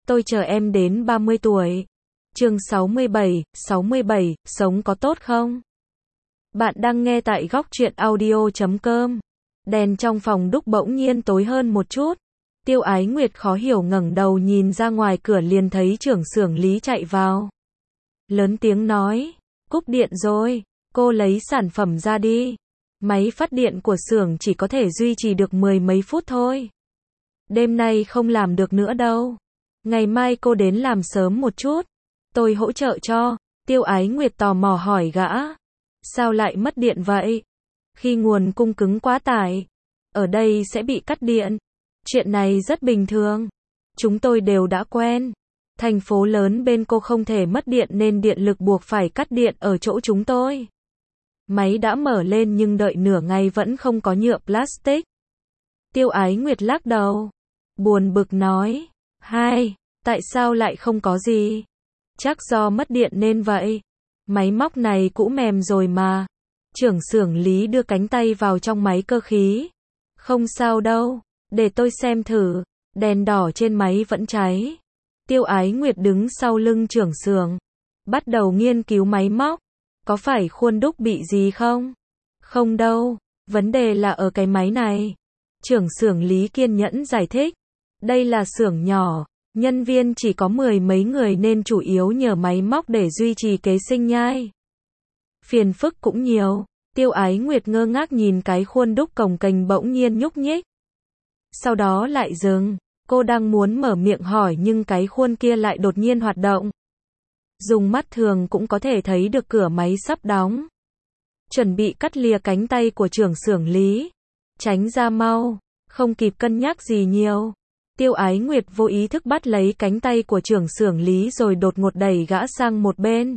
Tôi chờ em đến 30 tuổi. Chương 67, sống có tốt không? Bạn đang nghe tại góc truyện audio.com. Đèn trong phòng đúc bỗng nhiên tối hơn một chút. Tiêu Ái Nguyệt khó hiểu ngẩng đầu nhìn ra ngoài cửa liền thấy trưởng xưởng Lý chạy vào. Lớn tiếng nói, cúp điện rồi, cô lấy sản phẩm ra đi. Máy phát điện của xưởng chỉ có thể duy trì được 10 mấy phút thôi. Đêm nay không làm được nữa đâu. Ngày mai cô đến làm sớm một chút. Tôi hỗ trợ cho. Tiêu Ái Nguyệt tò mò hỏi gã. Sao lại mất điện vậy? Khi nguồn cung cứng quá tải, ở đây sẽ bị cắt điện. Chuyện này rất bình thường. Chúng tôi đều đã quen. Thành phố lớn bên cô không thể mất điện nên điện lực buộc phải cắt điện ở chỗ chúng tôi. Máy đã mở lên nhưng đợi nửa ngày vẫn không có nhựa plastic. Tiêu Ái Nguyệt lắc đầu. Buồn bực nói. Tại sao lại không có gì? Chắc do mất điện nên vậy. Máy móc này cũ mềm rồi mà. Trưởng xưởng Lý đưa cánh tay vào trong máy cơ khí. Không sao đâu, để tôi xem thử. Đèn đỏ trên máy vẫn cháy. Tiêu Ái Nguyệt đứng sau lưng trưởng xưởng, bắt đầu nghiên cứu máy móc. Có phải khuôn đúc bị gì không? Không đâu, vấn đề là ở cái máy này. Trưởng xưởng Lý kiên nhẫn giải thích. Đây là xưởng nhỏ, nhân viên chỉ có 10 mấy người nên chủ yếu nhờ máy móc để duy trì kế sinh nhai. Phiền phức cũng nhiều. Tiêu Ái Nguyệt ngơ ngác nhìn cái khuôn đúc cồng kềnh bỗng nhiên nhúc nhích. Sau đó lại dừng, cô đang muốn mở miệng hỏi nhưng cái khuôn kia lại đột nhiên hoạt động. Dùng mắt thường cũng có thể thấy được cửa máy sắp đóng. Chuẩn bị cắt lìa cánh tay của trưởng xưởng Lý. Tránh ra mau, không kịp cân nhắc gì nhiều. Tiêu Ái Nguyệt vô ý thức bắt lấy cánh tay của trưởng xưởng Lý rồi đột ngột đẩy gã sang một bên.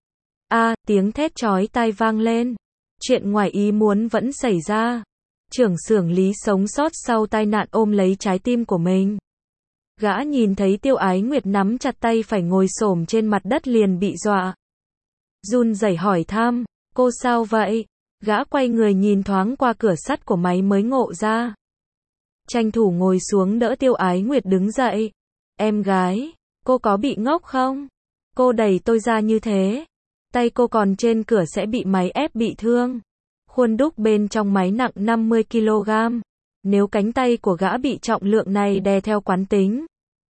Tiếng thét chói tai vang lên. Chuyện ngoài ý muốn vẫn xảy ra. Trưởng xưởng Lý sống sót sau tai nạn ôm lấy trái tim của mình. Gã nhìn thấy Tiêu Ái Nguyệt nắm chặt tay phải ngồi xổm trên mặt đất liền bị dọa. Run rẩy hỏi thăm, cô sao vậy? Gã quay người nhìn thoáng qua cửa sắt của máy mới ngộ ra. Tranh thủ ngồi xuống đỡ Tiêu Ái Nguyệt đứng dậy. Em gái, cô có bị ngốc không? Cô đẩy tôi ra như thế. Tay cô còn trên cửa sẽ bị máy ép bị thương. Khuôn đúc bên trong máy nặng 50 kg. Nếu cánh tay của gã bị trọng lượng này đè theo quán tính,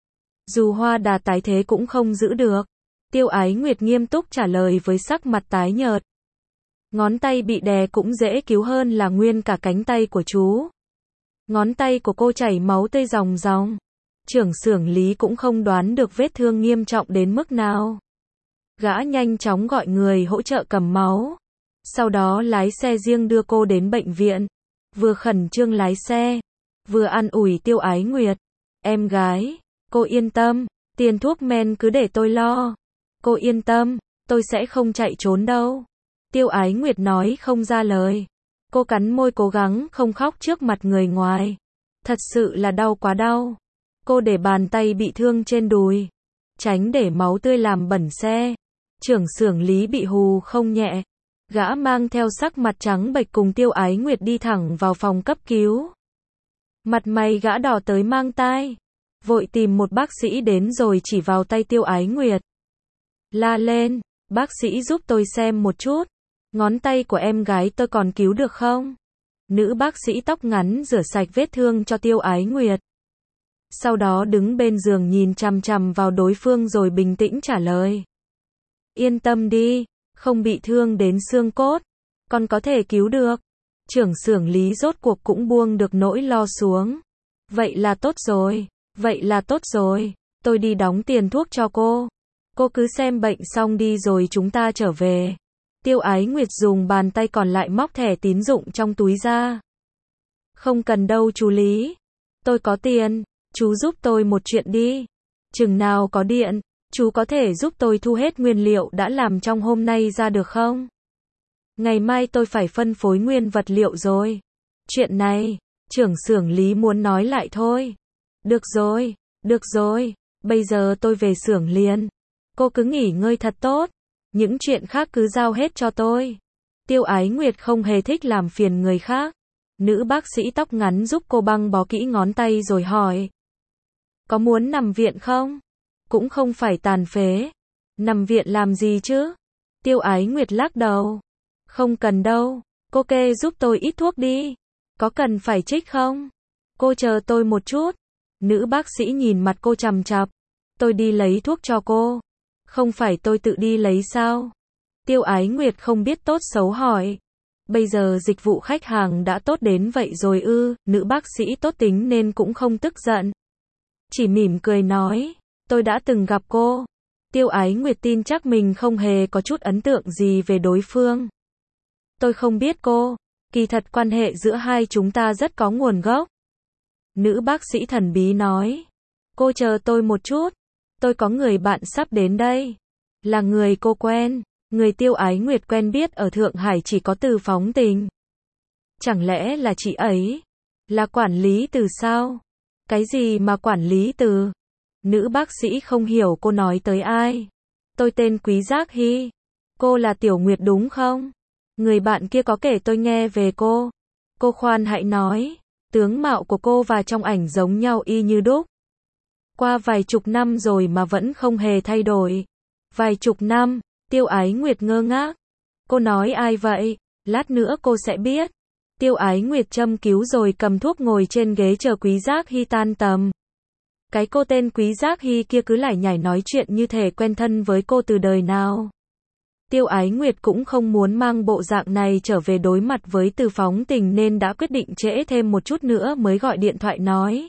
dù hoa đà tái thế cũng không giữ được. Tiêu Ái Nguyệt nghiêm túc trả lời với sắc mặt tái nhợt. Ngón tay bị đè cũng dễ cứu hơn là nguyên cả cánh tay của chú. Ngón tay của cô chảy máu tươi ròng ròng. Trưởng xưởng Lý cũng không đoán được vết thương nghiêm trọng đến mức nào. Gã nhanh chóng gọi người hỗ trợ cầm máu. Sau đó lái xe riêng đưa cô đến bệnh viện. Vừa khẩn trương lái xe, vừa an ủi Tiêu Ái Nguyệt. Em gái, cô yên tâm, tiền thuốc men cứ để tôi lo. Cô yên tâm, tôi sẽ không chạy trốn đâu. Tiêu Ái Nguyệt nói không ra lời. Cô cắn môi cố gắng không khóc trước mặt người ngoài. Thật sự là đau quá đau. Cô để bàn tay bị thương trên đùi, tránh để máu tươi làm bẩn xe. Trưởng xưởng Lý bị hù không nhẹ. Gã mang theo sắc mặt trắng bệch cùng Tiêu Ái Nguyệt đi thẳng vào phòng cấp cứu. Mặt mày gã đỏ tới mang tai. Vội tìm một bác sĩ đến rồi chỉ vào tay Tiêu Ái Nguyệt. La lên, bác sĩ giúp tôi xem một chút. Ngón tay của em gái tôi còn cứu được không? Nữ bác sĩ tóc ngắn rửa sạch vết thương cho Tiêu Ái Nguyệt. Sau đó đứng bên giường nhìn chằm chằm vào đối phương rồi bình tĩnh trả lời. Yên tâm đi, không bị thương đến xương cốt, còn có thể cứu được. Trưởng xưởng Lý rốt cuộc cũng buông được nỗi lo xuống. Vậy là tốt rồi, tôi đi đóng tiền thuốc cho cô. Cô cứ xem bệnh xong đi rồi chúng ta trở về. Tiêu Ái Nguyệt dùng bàn tay còn lại móc thẻ tín dụng trong túi ra. Không cần đâu chú Lý. Tôi có tiền, chú giúp tôi một chuyện đi. Chừng nào có điện, chú có thể giúp tôi thu hết nguyên liệu đã làm trong hôm nay ra được không? Ngày mai tôi phải phân phối nguyên vật liệu rồi. Chuyện này, trưởng xưởng Lý muốn nói lại thôi. Được rồi, bây giờ tôi về xưởng liền. Cô cứ nghỉ ngơi thật tốt. Những chuyện khác cứ giao hết cho tôi. Tiêu Ái Nguyệt không hề thích làm phiền người khác. Nữ bác sĩ tóc ngắn giúp cô băng bó kỹ ngón tay rồi hỏi. Có muốn nằm viện không? cũng không phải tàn phế. Nằm viện làm gì chứ? Tiêu Ái Nguyệt lắc đầu. Không cần đâu, cô kê giúp tôi ít thuốc đi. Có cần phải trích không? Cô chờ tôi một chút. Nữ bác sĩ nhìn mặt cô chằm chằm. Tôi đi lấy thuốc cho cô. Không phải tôi tự đi lấy sao? Tiêu Ái Nguyệt không biết tốt xấu hỏi. Bây giờ dịch vụ khách hàng đã tốt đến vậy rồi ư? Nữ bác sĩ tốt tính nên cũng không tức giận. Chỉ mỉm cười nói, tôi đã từng gặp cô. Tiêu Ái Nguyệt tin chắc mình không hề có chút ấn tượng gì về đối phương. Tôi không biết cô, kỳ thật quan hệ giữa hai chúng ta rất có nguồn gốc. Nữ bác sĩ thần bí nói, cô chờ tôi một chút, tôi có người bạn sắp đến đây. Là người cô quen, người Tiêu Ái Nguyệt quen biết ở Thượng Hải chỉ có Từ Phóng Tình. Chẳng lẽ là chị ấy? Là quản lý Từ sao? Cái gì mà quản lý Từ? Nữ bác sĩ không hiểu cô nói tới ai. Tôi tên Quý Giác Hy. Cô là Tiểu Nguyệt đúng không? Người bạn kia có kể tôi nghe về cô. Cô khoan hãy nói, tướng mạo của cô và trong ảnh giống nhau y như đúc. Qua vài chục năm rồi mà vẫn không hề thay đổi. Vài chục năm, Tiêu Ái Nguyệt ngơ ngác. Cô nói ai vậy? Lát nữa cô sẽ biết. Tiêu Ái Nguyệt châm cứu rồi cầm thuốc ngồi trên ghế chờ Quý Giác Hy tan tầm. Cái cô tên Quý Giác Hy kia cứ lải nhải nói chuyện như thể quen thân với cô từ đời nào. Tiêu Ái Nguyệt cũng không muốn mang bộ dạng này trở về đối mặt với Từ Phóng Tình nên đã quyết định trễ thêm một chút nữa mới gọi điện thoại nói.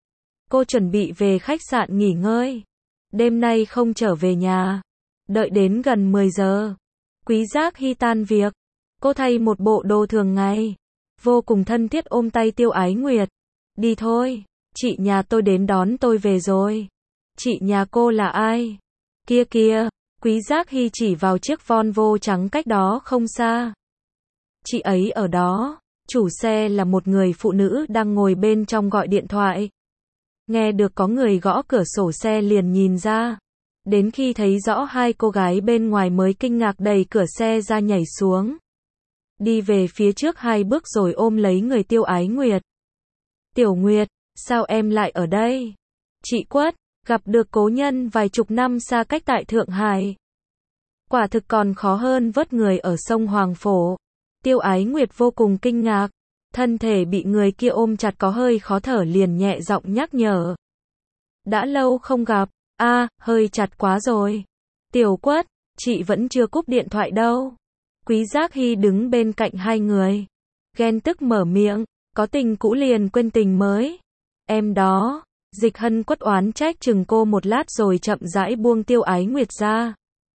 Cô chuẩn bị về khách sạn nghỉ ngơi. Đêm nay không trở về nhà. Đợi đến gần 10 giờ. Quý Giác Hy tan việc. Cô thay một bộ đồ thường ngày. Vô cùng thân thiết ôm tay Tiêu Ái Nguyệt. Đi thôi, chị nhà tôi đến đón tôi về rồi. Chị nhà cô là ai? Kia kia, Quý Giác Hy chỉ vào chiếc Volvo trắng cách đó không xa. Chị ấy ở đó, chủ xe là một người phụ nữ đang ngồi bên trong gọi điện thoại. Nghe được có người gõ cửa sổ xe liền nhìn ra. Đến khi thấy rõ hai cô gái bên ngoài mới kinh ngạc đẩy cửa xe ra nhảy xuống. Đi về phía trước 2 bước rồi ôm lấy người Tiêu Ái Nguyệt. Tiểu Nguyệt, sao em lại ở đây? Chị Quất, gặp được cố nhân vài chục năm xa cách tại Thượng Hải. Quả thực còn khó hơn vớt người ở sông Hoàng Phổ. Tiêu Ái Nguyệt vô cùng kinh ngạc. Thân thể bị người kia ôm chặt có hơi khó thở liền nhẹ giọng nhắc nhở. Đã lâu không gặp, hơi chặt quá rồi. Tiểu Quất, chị vẫn chưa cúp điện thoại đâu. Quý Giác Hy đứng bên cạnh hai người. Ghen tức mở miệng, có tình cũ liền quên tình mới. Em đó, Dịch Hân Quất oán trách chừng cô một lát rồi chậm rãi buông Tiêu Ái Nguyệt ra.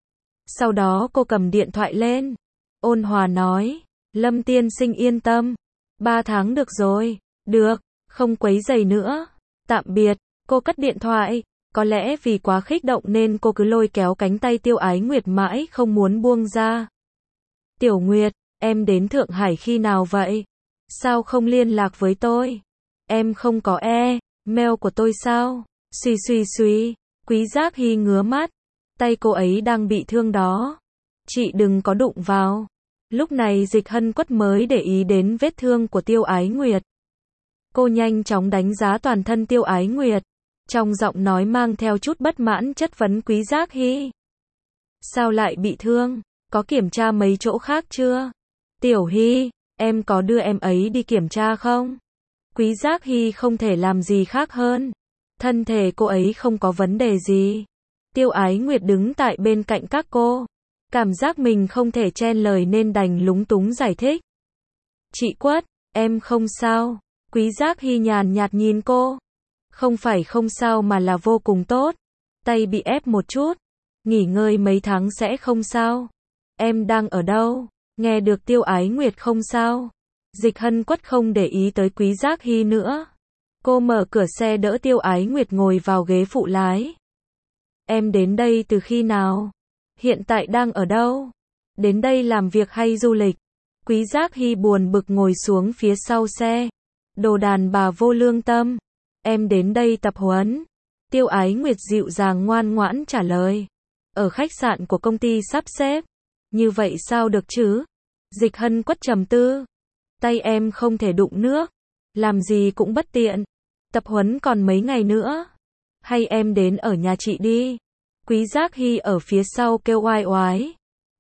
Sau đó cô cầm điện thoại lên. Ôn hòa nói, Lâm tiên sinh yên tâm. 3 tháng được rồi. Được, không quấy rầy nữa. Tạm biệt, cô cất điện thoại. Có lẽ vì quá kích động nên cô cứ lôi kéo cánh tay Tiêu Ái Nguyệt mãi không muốn buông ra. Tiểu Nguyệt, em đến Thượng Hải khi nào vậy? Sao không liên lạc với tôi? Em không có mail của tôi sao? Suy, Quý Giác Hy ngứa mắt. Tay cô ấy đang bị thương đó. Chị đừng có đụng vào. Lúc này Dịch Hân Quất mới để ý đến vết thương của Tiêu Ái Nguyệt. Cô nhanh chóng đánh giá toàn thân Tiêu Ái Nguyệt. Trong giọng nói mang theo chút bất mãn chất vấn Quý Giác Hy. Sao lại bị thương? Có kiểm tra mấy chỗ khác chưa? Tiểu Hy, em có đưa em ấy đi kiểm tra không? Quý Giác Hy không thể làm gì khác hơn. Thân thể cô ấy không có vấn đề gì. Tiêu Ái Nguyệt đứng tại bên cạnh các cô. Cảm giác mình không thể chen lời nên đành lúng túng giải thích. Chị Quất, em không sao. Quý Giác Hy nhàn nhạt nhìn cô. Không phải không sao mà là vô cùng tốt. Tay bị ép một chút. Nghỉ ngơi mấy tháng sẽ không sao. Em đang ở đâu? Nghe được Tiêu Ái Nguyệt không sao. Dịch Hân Quất không để ý tới Quý Giác Hy nữa. Cô mở cửa xe đỡ Tiêu Ái Nguyệt ngồi vào ghế phụ lái. Em đến đây từ khi nào? Hiện tại đang ở đâu? Đến đây làm việc hay du lịch? Quý Giác Hy buồn bực ngồi xuống phía sau xe. Đồ đàn bà vô lương tâm. Em đến đây tập huấn. Tiêu Ái Nguyệt dịu dàng ngoan ngoãn trả lời. Ở khách sạn của công ty sắp xếp. Như vậy sao được chứ? Dịch Hân Quất trầm tư. Tay em không thể đụng nước. Làm gì cũng bất tiện. Tập huấn còn mấy ngày nữa. hay em đến ở nhà chị đi. Quý Giác Hy ở phía sau kêu oai oái.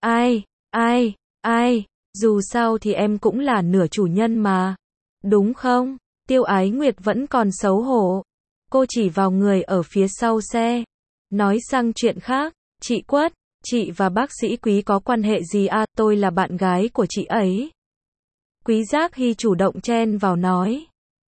Ai, dù sao thì em cũng là nửa chủ nhân mà. Đúng không? Tiêu Ái Nguyệt vẫn còn xấu hổ. Cô chỉ vào người ở phía sau xe. Nói sang chuyện khác, chị Quất, chị và bác sĩ Quý có quan hệ gì à? Tôi là bạn gái của chị ấy. Quý Giác Hy chủ động chen vào nói.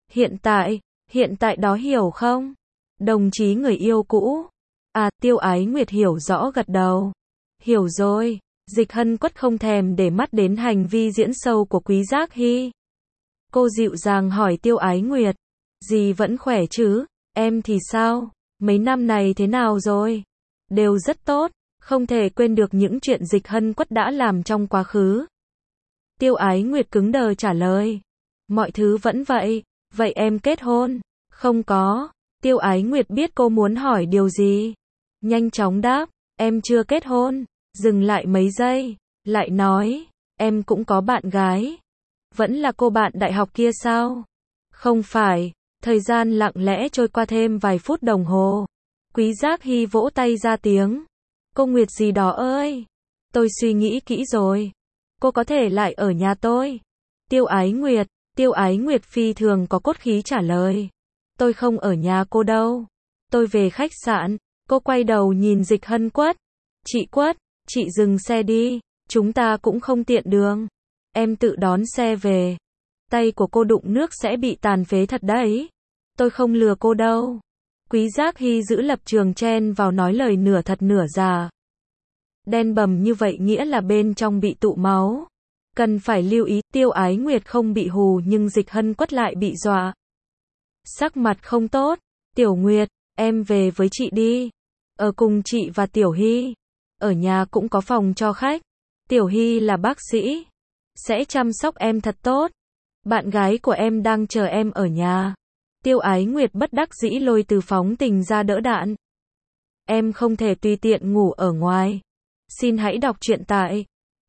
Hiện tại đó hiểu không? Đồng chí người yêu cũ. À, Tiêu Ái Nguyệt hiểu rõ gật đầu. Hiểu rồi. Dịch Hân Quất không thèm để mắt đến hành vi diễn sâu của Quý Giác Hy. Cô dịu dàng hỏi Tiêu Ái Nguyệt. Dì vẫn khỏe chứ? Em thì sao? Mấy năm này thế nào rồi? Đều rất tốt. Không thể quên được những chuyện Dịch Hân Quất đã làm trong quá khứ. Tiêu Ái Nguyệt cứng đờ trả lời. Mọi thứ vẫn vậy. Vậy em kết hôn? Không có. Tiêu Ái Nguyệt biết cô muốn hỏi điều gì. Nhanh chóng đáp. Em chưa kết hôn. Dừng lại mấy giây. Lại nói. Em cũng có bạn gái. Vẫn là cô bạn đại học kia sao? Không phải. Thời gian lặng lẽ trôi qua thêm vài phút đồng hồ. Quý Giác Hy vỗ tay ra tiếng. Cô Nguyệt gì đó ơi. Tôi suy nghĩ kỹ rồi. Cô có thể lại ở nhà tôi. Tiêu Ái Nguyệt phi thường có cốt khí trả lời. Tôi không ở nhà cô đâu. Tôi về khách sạn. Cô quay đầu nhìn Dịch Hân Quất. Chị Quất, chị dừng xe đi. Chúng ta cũng không tiện đường. Em tự đón xe về. Tay của cô đụng nước sẽ bị tàn phế thật đấy. Tôi không lừa cô đâu. Quý Giác Hy giữ lập trường chen vào nói lời nửa thật nửa giả. Đen bầm như vậy nghĩa là bên trong bị tụ máu. Cần phải lưu ý, Tiêu Ái Nguyệt không bị hù nhưng Dịch Hân Quất lại bị dọa. Sắc mặt không tốt. Tiểu Nguyệt, em về với chị đi. Ở cùng chị và Tiểu Hy. Ở nhà cũng có phòng cho khách. Tiểu Hy là bác sĩ. Sẽ chăm sóc em thật tốt. Bạn gái của em đang chờ em ở nhà. Tiêu Ái Nguyệt bất đắc dĩ lôi Từ Phóng Tình ra đỡ đạn. Em không thể tùy tiện ngủ ở ngoài. Xin hãy đọc truyện tại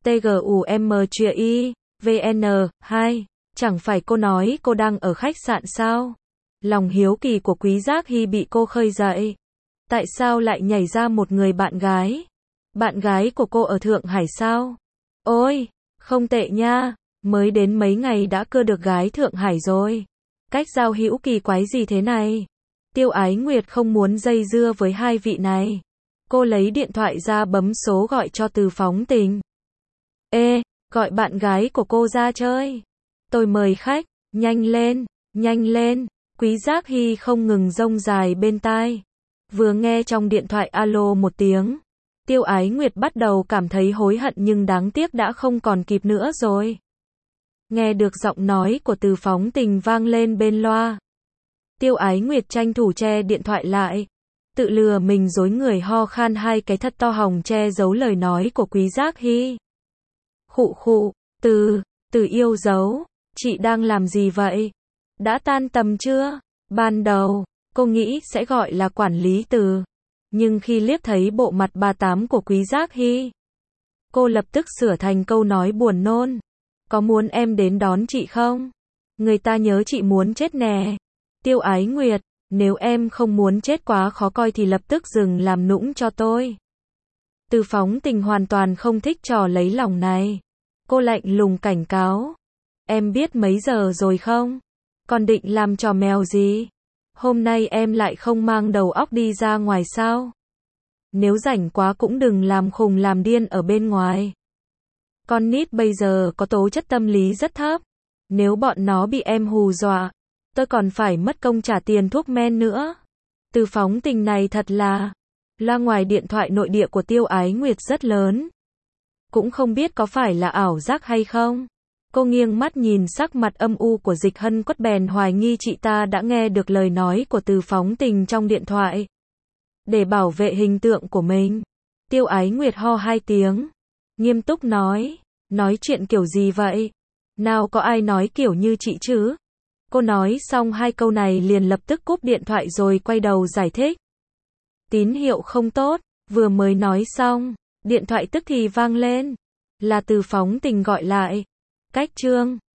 tgumtri.vn. Chẳng phải cô nói cô đang ở khách sạn sao? Lòng hiếu kỳ của Quý Giác Hy bị cô khơi dậy. Tại sao lại nhảy ra một người bạn gái? Bạn gái của cô ở Thượng Hải sao? Ôi, không tệ nha. Mới đến mấy ngày đã cưa được gái Thượng Hải rồi. Cách giao hữu kỳ quái gì thế này? Tiêu Ái Nguyệt không muốn dây dưa với hai vị này. Cô lấy điện thoại ra bấm số gọi cho Từ Phóng Tình. Ê, gọi bạn gái của cô ra chơi. Tôi mời khách, nhanh lên. Quý Giác Hy không ngừng rông dài bên tai. Vừa nghe trong điện thoại alo một tiếng. Tiêu Ái Nguyệt bắt đầu cảm thấy hối hận nhưng đáng tiếc đã không còn kịp nữa rồi. Nghe được giọng nói của Từ Phóng Tình vang lên bên loa. Tiêu Ái Nguyệt tranh thủ che điện thoại lại. Tự lừa mình dối người ho khan hai cái thật to hòng che giấu lời nói của Quý Giác Hy. Khụ, Từ yêu dấu. Chị đang làm gì vậy? Đã tan tầm chưa? Ban đầu, cô nghĩ sẽ gọi là quản lý Từ. Nhưng khi liếc thấy bộ mặt 38 của Quý Giác Hy, cô lập tức sửa thành câu nói buồn nôn. Có muốn em đến đón chị không? Người ta nhớ chị muốn chết nè. Tiêu Ái Nguyệt, nếu em không muốn chết quá khó coi thì lập tức dừng làm nũng cho tôi. Từ Phóng Tình hoàn toàn không thích trò lấy lòng này. Cô lạnh lùng cảnh cáo. Em biết mấy giờ rồi không? Còn định làm trò mèo gì? Hôm nay em lại không mang đầu óc đi ra ngoài sao? Nếu rảnh quá cũng đừng làm khùng làm điên ở bên ngoài. Con nít bây giờ có tố chất tâm lý rất thấp. Nếu bọn nó bị em hù dọa, tôi còn phải mất công trả tiền thuốc men nữa. Từ Phóng Tình này thật là... Loa ngoài điện thoại nội địa của Tiêu Ái Nguyệt rất lớn. Cũng không biết có phải là ảo giác hay không. Cô nghiêng mắt nhìn sắc mặt âm u của Dịch Hân Quất bèn hoài nghi chị ta đã nghe được lời nói của Từ Phóng Tình trong điện thoại. Để bảo vệ hình tượng của mình, Tiêu Ái Nguyệt ho hai tiếng. Nghiêm túc nói chuyện kiểu gì vậy? Nào có ai nói kiểu như chị chứ? Cô nói xong hai câu này liền lập tức cúp điện thoại rồi quay đầu giải thích. Tín hiệu không tốt, vừa mới nói xong, điện thoại tức thì vang lên. Là Từ Phóng Tình gọi lại. Cách chương